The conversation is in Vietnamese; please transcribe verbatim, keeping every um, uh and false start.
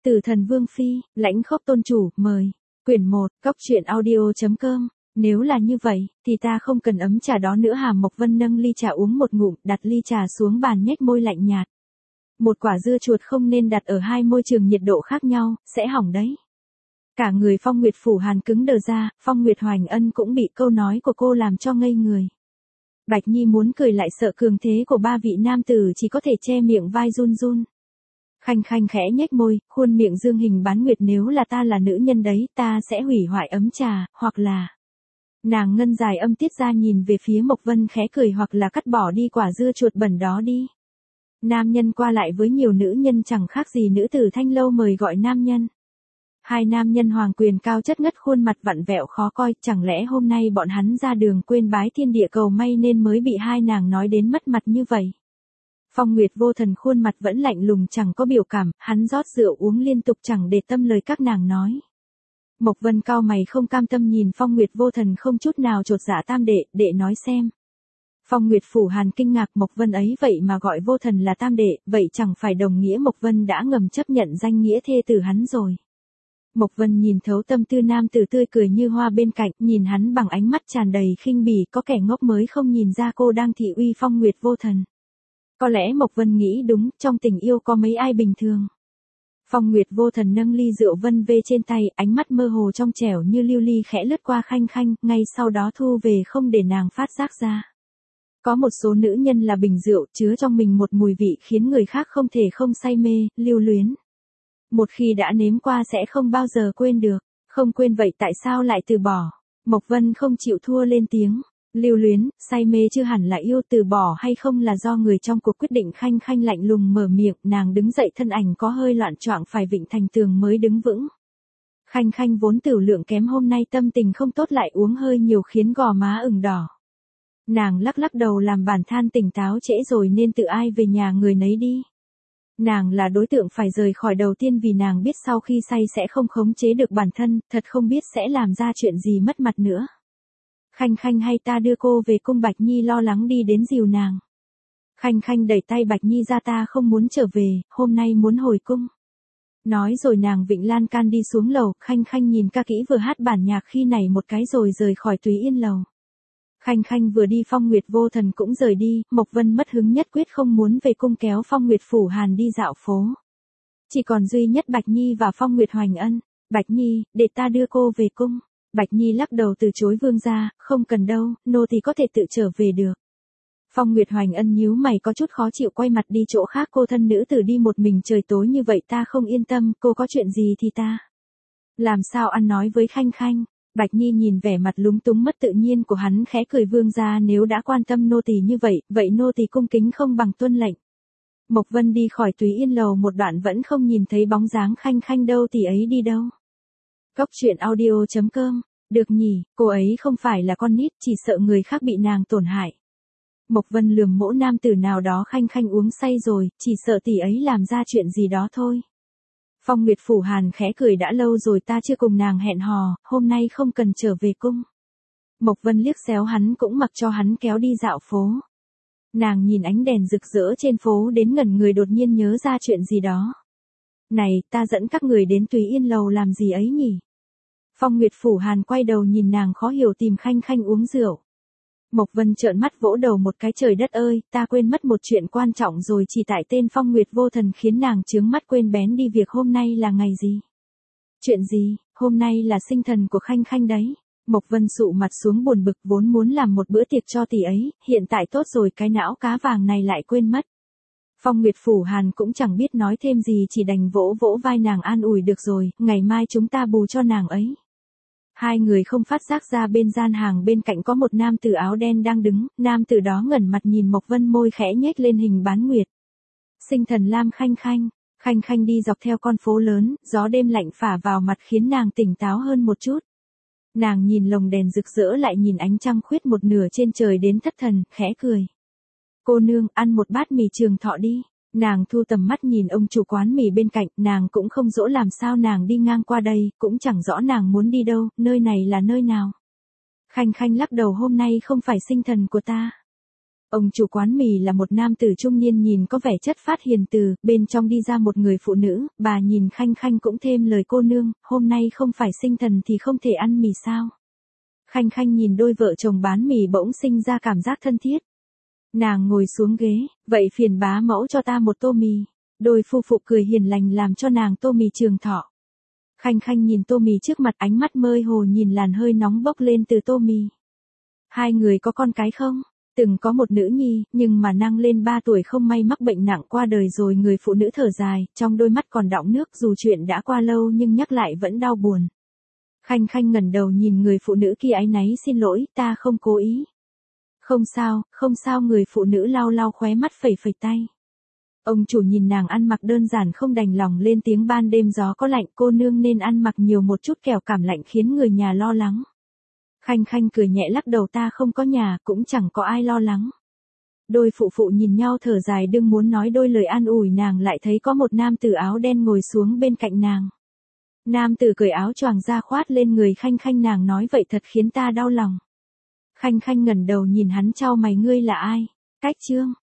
Tử Thần Vương Phi, Lãnh Khốc Tôn Chủ, mời. Quyển một, Cóc Truyện Audio chấm com. Nếu là như vậy, thì ta không cần ấm trà đó nữa. Hàm Mộc Vân nâng ly trà uống một ngụm, đặt ly trà xuống bàn nhếch môi lạnh nhạt. Một quả dưa chuột không nên đặt ở hai môi trường nhiệt độ khác nhau, sẽ hỏng đấy. Cả người Phong Nguyệt Phủ Hàn cứng đờ ra, Phong Nguyệt Hoành Ân cũng bị câu nói của cô làm cho ngây người. Bạch Nhi muốn cười lại sợ cường thế của ba vị nam tử chỉ có thể che miệng vai run run. Khanh Khanh khẽ nhếch môi, khuôn miệng dương hình bán nguyệt. Nếu là ta là nữ nhân đấy, ta sẽ hủy hoại ấm trà, hoặc là... Nàng ngân dài âm tiết ra nhìn về phía Mộc Vân khẽ cười, hoặc là cắt bỏ đi quả dưa chuột bẩn đó đi. Nam nhân qua lại với nhiều nữ nhân chẳng khác gì nữ tử thanh lâu mời gọi nam nhân. Hai nam nhân hoàng quyền cao chất ngất, khuôn mặt vặn vẹo khó coi, chẳng lẽ hôm nay bọn hắn ra đường quên bái thiên địa cầu may nên mới bị hai nàng nói đến mất mặt như vậy. Phong Nguyệt Vô Thần khuôn mặt vẫn lạnh lùng chẳng có biểu cảm, hắn rót rượu uống liên tục chẳng để tâm lời các nàng nói. Mộc Vân cau mày không cam tâm nhìn Phong Nguyệt Vô Thần không chút nào chột dạ. Tam đệ, đệ nói xem. Phong Nguyệt Phủ Hàn kinh ngạc, Mộc Vân ấy vậy mà gọi Vô Thần là tam đệ, vậy chẳng phải đồng nghĩa Mộc Vân đã ngầm chấp nhận danh nghĩa thê tử hắn rồi. Mộc Vân nhìn thấu tâm tư nam tử tươi cười như hoa bên cạnh, nhìn hắn bằng ánh mắt tràn đầy khinh bỉ, có kẻ ngốc mới không nhìn ra cô đang thị uy Phong Nguyệt Vô Thần. Có lẽ Mộc Vân nghĩ đúng, trong tình yêu có mấy ai bình thường. Phong Nguyệt Vô Thần nâng ly rượu vân vê trên tay, ánh mắt mơ hồ trong trẻo như lưu ly khẽ lướt qua Khanh Khanh, ngay sau đó thu về không để nàng phát giác ra. Có một số nữ nhân là bình rượu, chứa trong mình một mùi vị khiến người khác không thể không say mê, lưu luyến. Một khi đã nếm qua sẽ không bao giờ quên được, không quên vậy tại sao lại từ bỏ? Mộc Vân không chịu thua lên tiếng. Lưu luyến, say mê chưa hẳn là yêu, từ bỏ hay không là do người trong cuộc quyết định. Khanh Khanh lạnh lùng mở miệng, nàng đứng dậy thân ảnh có hơi loạn choạng phải vịn thành tường mới đứng vững. Khanh Khanh vốn tửu lượng kém hôm nay tâm tình không tốt lại uống hơi nhiều khiến gò má ửng đỏ. Nàng lắc lắc đầu làm bản than tỉnh táo trễ rồi nên tự ai về nhà người nấy đi. Nàng là đối tượng phải rời khỏi đầu tiên vì nàng biết sau khi say sẽ không khống chế được bản thân, thật không biết sẽ làm ra chuyện gì mất mặt nữa. Khanh Khanh hay ta đưa cô về cung? Bạch Nhi lo lắng đi đến dìu nàng. Khanh Khanh đẩy tay Bạch Nhi ra, ta không muốn trở về, hôm nay muốn hồi cung. Nói rồi nàng vịnh lan can đi xuống lầu, Khanh Khanh nhìn ca kỹ vừa hát bản nhạc khi này một cái rồi rời khỏi Túy Yên lầu. Khanh Khanh vừa đi Phong Nguyệt Vô Thần cũng rời đi, Mộc Vân mất hứng nhất quyết không muốn về cung kéo Phong Nguyệt Phủ Hàn đi dạo phố. Chỉ còn duy nhất Bạch Nhi và Phong Nguyệt Hoành Ân. Bạch Nhi, để ta đưa cô về cung. Bạch Nhi lắc đầu từ chối, vương gia, không cần đâu, nô thì có thể tự trở về được. Phong Nguyệt Hoành Ân nhíu mày có chút khó chịu quay mặt đi chỗ khác, cô thân nữ tử đi một mình trời tối như vậy ta không yên tâm, cô có chuyện gì thì ta làm sao ăn nói với Khanh Khanh. Bạch Nhi nhìn vẻ mặt lúng túng mất tự nhiên của hắn khẽ cười, vương gia nếu đã quan tâm nô tỳ như vậy, vậy nô tỳ cung kính không bằng tuân lệnh. Mộc Vân đi khỏi Túy Yên lầu một đoạn vẫn không nhìn thấy bóng dáng Khanh Khanh đâu, tỷ ấy đi đâu? Cóc Truyện Audio chấm com. Được nhỉ, cô ấy không phải là con nít, chỉ sợ người khác bị nàng tổn hại. Mộc Vân lườm mỗ nam tử nào đó, Khanh Khanh uống say rồi, chỉ sợ tỷ ấy làm ra chuyện gì đó thôi. Phong Nguyệt Phủ Hàn khẽ cười, đã lâu rồi ta chưa cùng nàng hẹn hò, hôm nay không cần trở về cung. Mộc Vân liếc xéo hắn cũng mặc cho hắn kéo đi dạo phố. Nàng nhìn ánh đèn rực rỡ trên phố đến ngẩn người, đột nhiên nhớ ra chuyện gì đó. Này, ta dẫn các người đến Túy Yên lầu làm gì ấy nhỉ? Phong Nguyệt Phủ Hàn quay đầu nhìn nàng khó hiểu, tìm Khanh Khanh uống rượu. Mộc Vân trợn mắt vỗ đầu một cái, trời đất ơi, ta quên mất một chuyện quan trọng rồi, chỉ tại tên Phong Nguyệt Vô Thần khiến nàng chướng mắt quên bén đi việc hôm nay là ngày gì. Chuyện gì? Hôm nay là sinh thần của Khanh Khanh đấy. Mộc Vân sụ mặt xuống buồn bực, vốn muốn làm một bữa tiệc cho tỷ ấy, hiện tại tốt rồi cái não cá vàng này lại quên mất. Phong Nguyệt Phủ Hàn cũng chẳng biết nói thêm gì, chỉ đành vỗ vỗ vai nàng an ủi, được rồi, ngày mai chúng ta bù cho nàng ấy. Hai người không phát giác ra bên gian hàng bên cạnh có một nam tử áo đen đang đứng, nam tử đó ngẩn mặt nhìn Mộc Vân, môi khẽ nhếch lên hình bán nguyệt. Sinh thần Lam Khanh Khanh. Khanh Khanh đi dọc theo con phố lớn, gió đêm lạnh phả vào mặt khiến nàng tỉnh táo hơn một chút. Nàng nhìn lồng đèn rực rỡ lại nhìn ánh trăng khuyết một nửa trên trời đến thất thần, khẽ cười. Cô nương, ăn một bát mì Trường Thọ đi. Nàng thu tầm mắt nhìn ông chủ quán mì bên cạnh, nàng cũng không rõ làm sao nàng đi ngang qua đây, cũng chẳng rõ nàng muốn đi đâu, nơi này là nơi nào. Khanh Khanh lắc đầu, hôm nay không phải sinh thần của ta. Ông chủ quán mì là một nam tử trung niên nhìn có vẻ chất phác hiền từ, bên trong đi ra một người phụ nữ, bà nhìn Khanh Khanh cũng thêm lời cô nương, hôm nay không phải sinh thần thì không thể ăn mì sao. Khanh Khanh nhìn đôi vợ chồng bán mì bỗng sinh ra cảm giác thân thiết. Nàng ngồi xuống ghế, vậy phiền bá mẫu cho ta một tô mì. Đôi phu phụ cười hiền lành làm cho nàng tô mì trường thọ. Khanh Khanh nhìn tô mì trước mặt, ánh mắt mơ hồ nhìn làn hơi nóng bốc lên từ tô mì. Hai người có con cái không? Từng có một nữ nhi, nhưng mà năng lên ba tuổi không may mắc bệnh nặng qua đời rồi. Người phụ nữ thở dài, trong đôi mắt còn đọng nước, dù chuyện đã qua lâu nhưng nhắc lại vẫn đau buồn. Khanh Khanh ngẩng đầu nhìn người phụ nữ kia áy náy, xin lỗi, ta không cố ý. Không sao, không sao. Người phụ nữ lau lau khóe mắt phẩy phẩy tay. Ông chủ nhìn nàng ăn mặc đơn giản không đành lòng lên tiếng, ban đêm gió có lạnh, cô nương nên ăn mặc nhiều một chút kẻo cảm lạnh khiến người nhà lo lắng. Khanh Khanh cười nhẹ lắc đầu, ta không có nhà, cũng chẳng có ai lo lắng. Đôi phụ phụ nhìn nhau thở dài, đừng muốn nói đôi lời an ủi nàng, lại thấy có một nam tử áo đen ngồi xuống bên cạnh nàng. Nam tử cởi áo choàng ra khoát lên người Khanh Khanh, nàng nói vậy thật khiến ta đau lòng. Khanh Khanh ngẩng đầu nhìn hắn, chau mày, ngươi là ai? Cách Trương.